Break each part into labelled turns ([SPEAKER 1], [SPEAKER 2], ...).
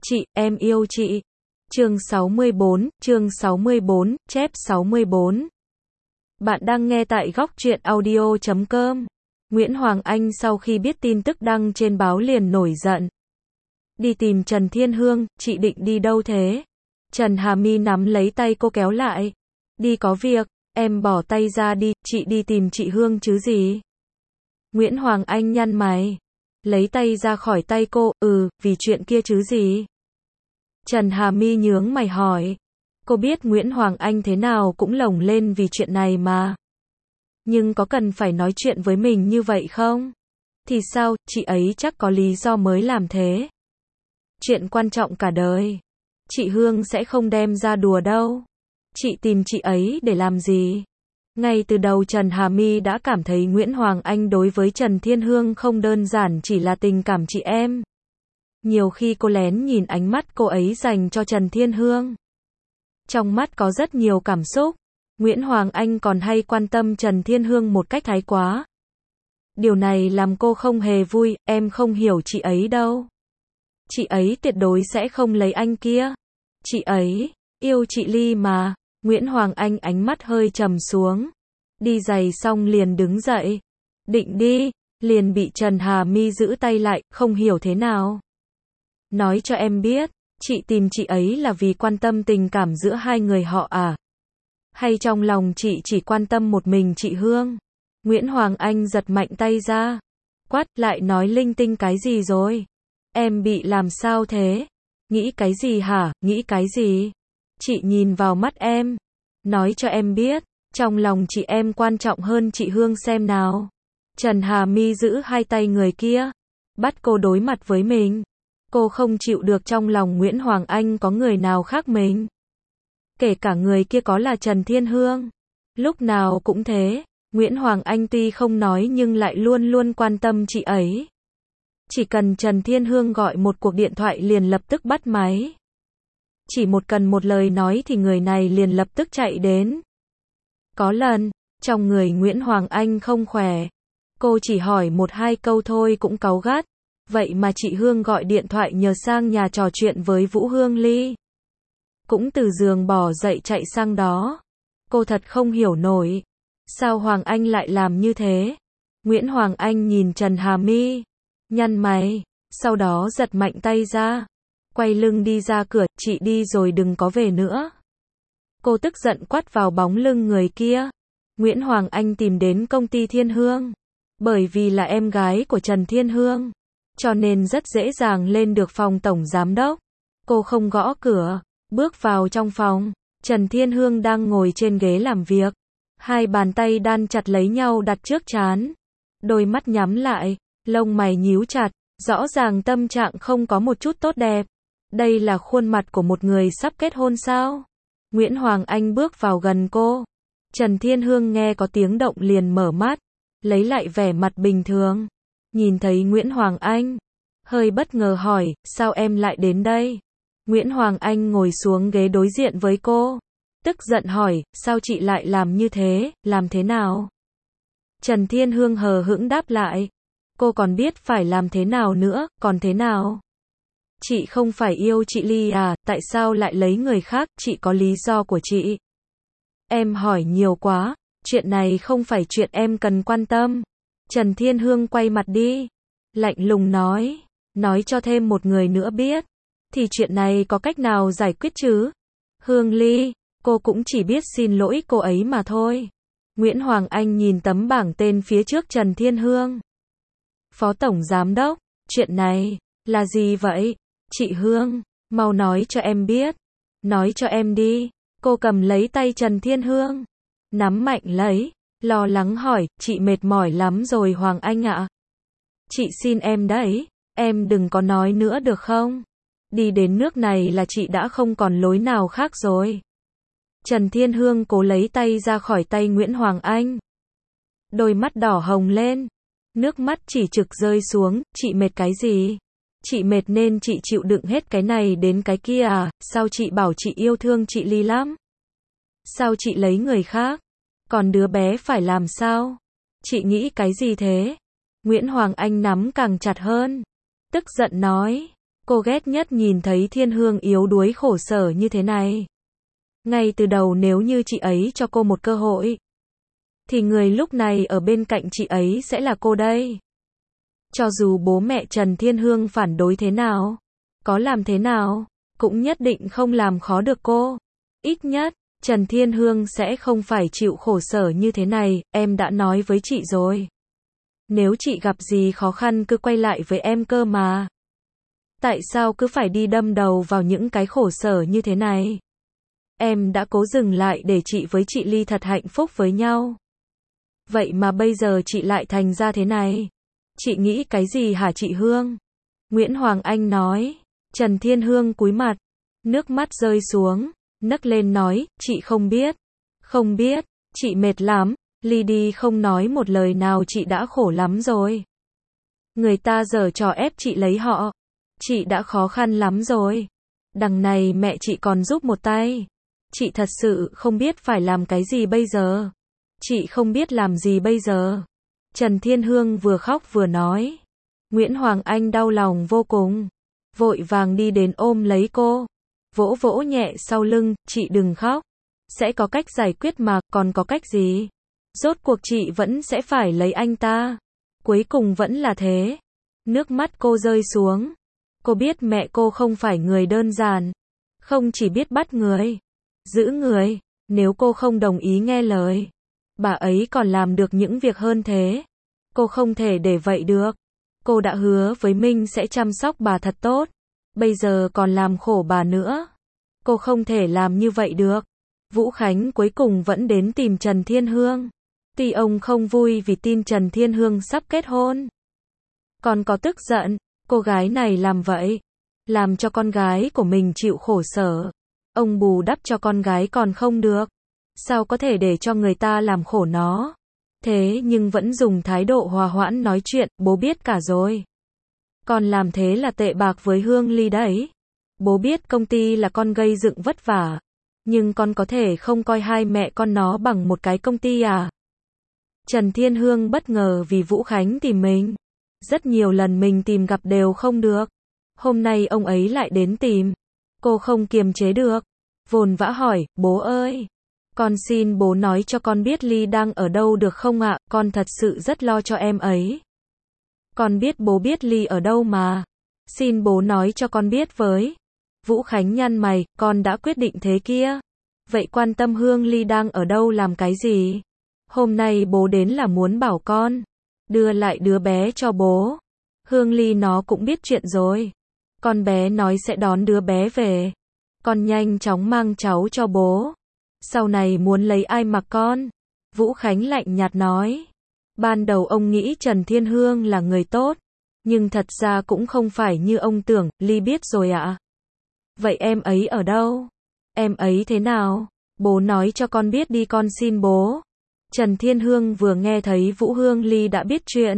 [SPEAKER 1] Chị, em yêu chị. Chương 64, chép 64. Bạn đang nghe tại góc truyện audio.com. Nguyễn Hoàng Anh sau khi biết tin tức đăng trên báo liền nổi giận. Đi tìm Trần Thiên Hương, chị định đi đâu thế? Trần Hà My nắm lấy tay cô kéo lại. Đi có việc, em bỏ tay ra đi, chị đi tìm chị Hương chứ gì? Nguyễn Hoàng Anh nhăn mày. Lấy tay ra khỏi tay cô, vì chuyện kia chứ gì? Trần Hà My nhướng mày hỏi. Cô biết Nguyễn Hoàng Anh thế nào cũng lồng lên vì chuyện này mà. Nhưng có cần phải nói chuyện với mình như vậy không? Thì sao, chị ấy chắc có lý do mới làm thế. Chuyện quan trọng cả đời. Chị Hương sẽ không đem ra đùa đâu. Chị tìm chị ấy để làm gì? Ngay từ đầu Trần Hà My đã cảm thấy Nguyễn Hoàng Anh đối với Trần Thiên Hương không đơn giản chỉ là tình cảm chị em. Nhiều khi cô lén nhìn ánh mắt cô ấy dành cho Trần Thiên Hương. Trong mắt có rất nhiều cảm xúc. Nguyễn Hoàng Anh còn hay quan tâm Trần Thiên Hương một cách thái quá. Điều này làm cô không hề vui, em không hiểu chị ấy đâu. Chị ấy tuyệt đối sẽ không lấy anh kia. Chị ấy yêu chị Ly mà. Nguyễn Hoàng Anh ánh mắt hơi trầm xuống. Đi giày xong liền đứng dậy. Định đi, liền bị Trần Hà My giữ tay lại, không hiểu thế nào. Nói cho em biết, chị tìm chị ấy là vì quan tâm tình cảm giữa hai người họ à? Hay trong lòng chị chỉ quan tâm một mình chị Hương? Nguyễn Hoàng Anh giật mạnh tay ra. Quát lại nói linh tinh cái gì rồi? Em bị làm sao thế? Nghĩ cái gì hả? Nghĩ cái gì? Chị nhìn vào mắt em. Nói cho em biết, trong lòng chị em quan trọng hơn chị Hương xem nào. Trần Hà My giữ hai tay người kia. Bắt cô đối mặt với mình. Cô không chịu được trong lòng Nguyễn Hoàng Anh có người nào khác mình. Kể cả người kia có là Trần Thiên Hương. Lúc nào cũng thế. Nguyễn Hoàng Anh tuy không nói nhưng lại luôn luôn quan tâm chị ấy. Chỉ cần Trần Thiên Hương gọi một cuộc điện thoại liền lập tức bắt máy. Chỉ cần một lời nói thì người này liền lập tức chạy đến. Có lần, trong người Nguyễn Hoàng Anh không khỏe. Cô chỉ hỏi một hai câu thôi cũng cáu gắt. Vậy mà chị Hương gọi điện thoại nhờ sang nhà trò chuyện với Vũ Hương Ly. Cũng từ giường bỏ dậy chạy sang đó. Cô thật không hiểu nổi. Sao Hoàng Anh lại làm như thế? Nguyễn Hoàng Anh nhìn Trần Hà My. Nhăn mày. Sau đó giật mạnh tay ra. Quay lưng đi ra cửa. Chị đi rồi đừng có về nữa. Cô tức giận quát vào bóng lưng người kia. Nguyễn Hoàng Anh tìm đến công ty Thiên Hương. Bởi vì là em gái của Trần Thiên Hương. Cho nên rất dễ dàng lên được phòng tổng giám đốc. Cô không gõ cửa. Bước vào trong phòng. Trần Thiên Hương đang ngồi trên ghế làm việc. Hai bàn tay đan chặt lấy nhau đặt trước trán. Đôi mắt nhắm lại. Lông mày nhíu chặt. Rõ ràng tâm trạng không có một chút tốt đẹp. Đây là khuôn mặt của một người sắp kết hôn sao? Nguyễn Hoàng Anh bước vào gần cô. Trần Thiên Hương nghe có tiếng động liền mở mắt. Lấy lại vẻ mặt bình thường. Nhìn thấy Nguyễn Hoàng Anh. Hơi bất ngờ hỏi, sao em lại đến đây? Nguyễn Hoàng Anh ngồi xuống ghế đối diện với cô. Tức giận hỏi, sao chị lại làm như thế, làm thế nào? Trần Thiên Hương hờ hững đáp lại. Cô còn biết phải làm thế nào nữa, còn thế nào? Chị không phải yêu chị Ly à, tại sao lại lấy người khác, chị có lý do của chị. Em hỏi nhiều quá, chuyện này không phải chuyện em cần quan tâm. Trần Thiên Hương quay mặt đi. Lạnh lùng nói cho thêm một người nữa biết. Thì chuyện này có cách nào giải quyết chứ? Hương Ly, cô cũng chỉ biết xin lỗi cô ấy mà thôi. Nguyễn Hoàng Anh nhìn tấm bảng tên phía trước Trần Thiên Hương. Phó Tổng Giám Đốc, chuyện này là gì vậy? Chị Hương, mau nói cho em biết. Nói cho em đi. Cô cầm lấy tay Trần Thiên Hương. Nắm mạnh lấy. Lo lắng hỏi, chị mệt mỏi lắm rồi Hoàng Anh ạ. Chị xin em đấy. Em đừng có nói nữa được không? Đi đến nước này là chị đã không còn lối nào khác rồi. Trần Thiên Hương cố lấy tay ra khỏi tay Nguyễn Hoàng Anh. Đôi mắt đỏ hồng lên. Nước mắt chỉ trực rơi xuống, chị mệt cái gì? Chị mệt nên chị chịu đựng hết cái này đến cái kia à? Sao chị bảo chị yêu thương chị Ly lắm? Sao chị lấy người khác? Còn đứa bé phải làm sao? Chị nghĩ cái gì thế? Nguyễn Hoàng Anh nắm càng chặt hơn. Tức giận nói. Cô ghét nhất nhìn thấy Thiên Hương yếu đuối khổ sở như thế này. Ngay từ đầu nếu như chị ấy cho cô một cơ hội, thì người lúc này ở bên cạnh chị ấy sẽ là cô đây. Cho dù bố mẹ Trần Thiên Hương phản đối thế nào, có làm thế nào, cũng nhất định không làm khó được cô. Ít nhất, Trần Thiên Hương sẽ không phải chịu khổ sở như thế này, em đã nói với chị rồi. Nếu chị gặp gì khó khăn cứ quay lại với em cơ mà. Tại sao cứ phải đi đâm đầu vào những cái khổ sở như thế này? Em đã cố dừng lại để chị với chị Ly thật hạnh phúc với nhau. Vậy mà bây giờ chị lại thành ra thế này. Chị nghĩ cái gì hả chị Hương? Nguyễn Hoàng Anh nói. Trần Thiên Hương cúi mặt, nước mắt rơi xuống, nấc lên nói, chị không biết. Không biết, chị mệt lắm, Ly đi không nói một lời nào chị đã khổ lắm rồi. Người ta giở trò ép chị lấy họ. Chị đã khó khăn lắm rồi. Đằng này mẹ chị còn giúp một tay. Chị thật sự không biết phải làm cái gì bây giờ. Chị không biết làm gì bây giờ. Trần Thiên Hương vừa khóc vừa nói. Nguyễn Hoàng Anh đau lòng vô cùng. Vội vàng đi đến ôm lấy cô. Vỗ vỗ nhẹ sau lưng, chị đừng khóc. Sẽ có cách giải quyết mà, còn có cách gì? Rốt cuộc chị vẫn sẽ phải lấy anh ta. Cuối cùng vẫn là thế. Nước mắt cô rơi xuống. Cô biết mẹ cô không phải người đơn giản. Không chỉ biết bắt người, giữ người. Nếu cô không đồng ý nghe lời, bà ấy còn làm được những việc hơn thế. Cô không thể để vậy được. Cô đã hứa với Minh sẽ chăm sóc bà thật tốt. Bây giờ còn làm khổ bà nữa. Cô không thể làm như vậy được. Vũ Khánh cuối cùng vẫn đến tìm Trần Thiên Hương. Tuy ông không vui vì tin Trần Thiên Hương sắp kết hôn, còn có tức giận. Cô gái này làm vậy, làm cho con gái của mình chịu khổ sở. Ông bù đắp cho con gái còn không được. Sao có thể để cho người ta làm khổ nó? Thế nhưng vẫn dùng thái độ hòa hoãn nói chuyện, bố biết cả rồi. Con làm thế là tệ bạc với Hương Ly đấy. Bố biết công ty là con gây dựng vất vả. Nhưng con có thể không coi hai mẹ con nó bằng một cái công ty à? Trần Thiên Hương bất ngờ vì Vũ Khánh tìm mình. Rất nhiều lần mình tìm gặp đều không được. Hôm nay ông ấy lại đến tìm. Cô không kiềm chế được. Vồn vã hỏi, bố ơi. Con xin bố nói cho con biết Ly đang ở đâu được không ạ? Con thật sự rất lo cho em ấy. Con biết bố biết Ly ở đâu mà. Xin bố nói cho con biết với. Vũ Khánh nhăn mày, con đã quyết định thế kia. Vậy quan tâm Hương Ly đang ở đâu làm cái gì? Hôm nay bố đến là muốn bảo con đưa lại đứa bé cho bố. Hương Ly nó cũng biết chuyện rồi. Con bé nói sẽ đón đứa bé về. Con nhanh chóng mang cháu cho bố. Sau này muốn lấy ai mặc con? Vũ Khánh lạnh nhạt nói. Ban đầu ông nghĩ Trần Thiên Hương là người tốt. Nhưng thật ra cũng không phải như ông tưởng, Ly biết rồi ạ. Vậy em ấy ở đâu? Em ấy thế nào? Bố nói cho con biết đi con xin bố. Trần Thiên Hương vừa nghe thấy Vũ Hương Ly đã biết chuyện.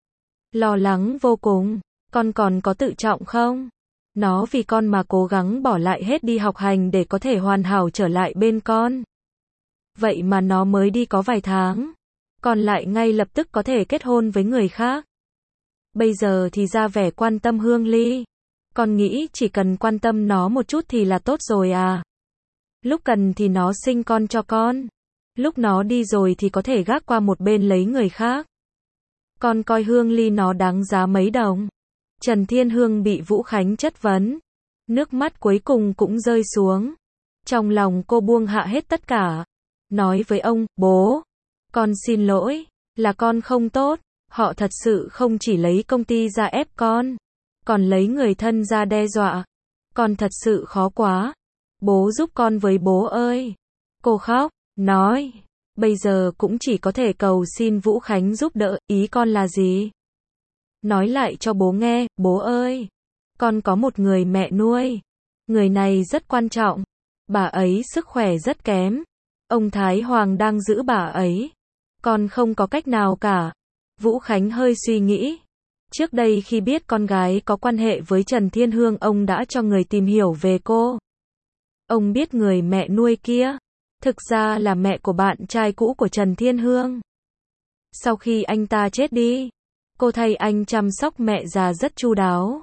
[SPEAKER 1] Lo lắng vô cùng. Con còn có tự trọng không? Nó vì con mà cố gắng bỏ lại hết đi học hành để có thể hoàn hảo trở lại bên con. Vậy mà nó mới đi có vài tháng. Con lại ngay lập tức có thể kết hôn với người khác. Bây giờ thì ra vẻ quan tâm Hương Ly. Con nghĩ chỉ cần quan tâm nó một chút thì là tốt rồi à? Lúc cần thì nó sinh con cho con. Lúc nó đi rồi thì có thể gác qua một bên lấy người khác. Con coi Hương Ly nó đáng giá mấy đồng? Trần Thiên Hương bị Vũ Khánh chất vấn. Nước mắt cuối cùng cũng rơi xuống. Trong lòng cô buông hạ hết tất cả. Nói với ông, bố. Con xin lỗi. Là con không tốt. Họ thật sự không chỉ lấy công ty ra ép con. Còn lấy người thân ra đe dọa. Con thật sự khó quá. Bố giúp con với bố ơi. Cô khóc, nói. Bây giờ cũng chỉ có thể cầu xin Vũ Khánh giúp đỡ, ý con là gì? Nói lại cho bố nghe, bố ơi. Con có một người mẹ nuôi. Người này rất quan trọng. Bà ấy sức khỏe rất kém. Ông Thái Hoàng đang giữ bà ấy. Con không có cách nào cả. Vũ Khánh hơi suy nghĩ. Trước đây khi biết con gái có quan hệ với Trần Thiên Hương, ông đã cho người tìm hiểu về cô. Ông biết người mẹ nuôi kia thực ra là mẹ của bạn trai cũ của Trần Thiên Hương. Sau khi anh ta chết đi, cô thay anh chăm sóc mẹ già rất chu đáo.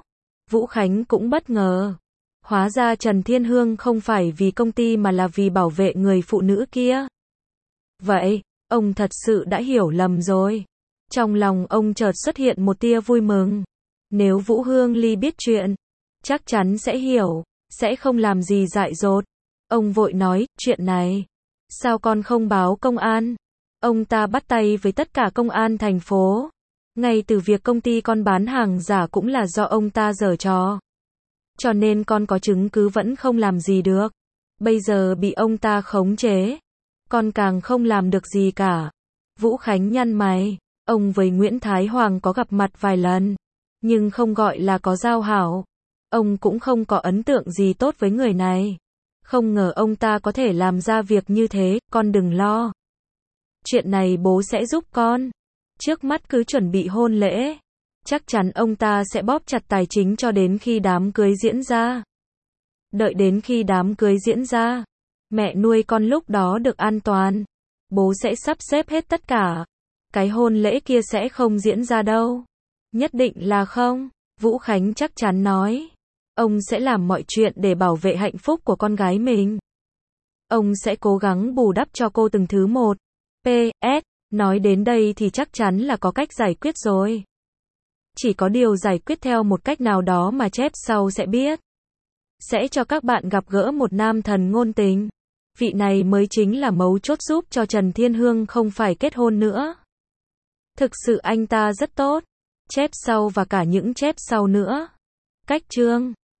[SPEAKER 1] Vũ Khánh cũng bất ngờ. Hóa ra Trần Thiên Hương không phải vì công ty mà là vì bảo vệ người phụ nữ kia. Vậy, ông thật sự đã hiểu lầm rồi. Trong lòng ông chợt xuất hiện một tia vui mừng. Nếu Vũ Hương Ly biết chuyện, chắc chắn sẽ hiểu, sẽ không làm gì dại dột. Ông vội nói, chuyện này, sao con không báo công an? Ông ta bắt tay với tất cả công an thành phố. Ngay từ việc công ty con bán hàng giả cũng là do ông ta giở trò. Cho nên con có chứng cứ vẫn không làm gì được. Bây giờ bị ông ta khống chế, con càng không làm được gì cả. Vũ Khánh nhăn mày, ông với Nguyễn Thái Hoàng có gặp mặt vài lần, nhưng không gọi là có giao hảo. Ông cũng không có ấn tượng gì tốt với người này. Không ngờ ông ta có thể làm ra việc như thế, con đừng lo. Chuyện này bố sẽ giúp con. Trước mắt cứ chuẩn bị hôn lễ. Chắc chắn ông ta sẽ bóp chặt tài chính cho đến khi đám cưới diễn ra. Đợi đến khi đám cưới diễn ra, mẹ nuôi con lúc đó được an toàn. Bố sẽ sắp xếp hết tất cả. Cái hôn lễ kia sẽ không diễn ra đâu. Nhất định là không. Vũ Khánh chắc chắn nói. Ông sẽ làm mọi chuyện để bảo vệ hạnh phúc của con gái mình. Ông sẽ cố gắng bù đắp cho cô từng thứ một. P.S. Nói đến đây thì chắc chắn là có cách giải quyết rồi. Chỉ có điều giải quyết theo một cách nào đó mà chép sau sẽ biết. Sẽ cho các bạn gặp gỡ một nam thần ngôn tình. Vị này mới chính là mấu chốt giúp cho Trần Thiên Hương không phải kết hôn nữa. Thực sự anh ta rất tốt. Chép sau và cả những chép sau nữa. Cách chương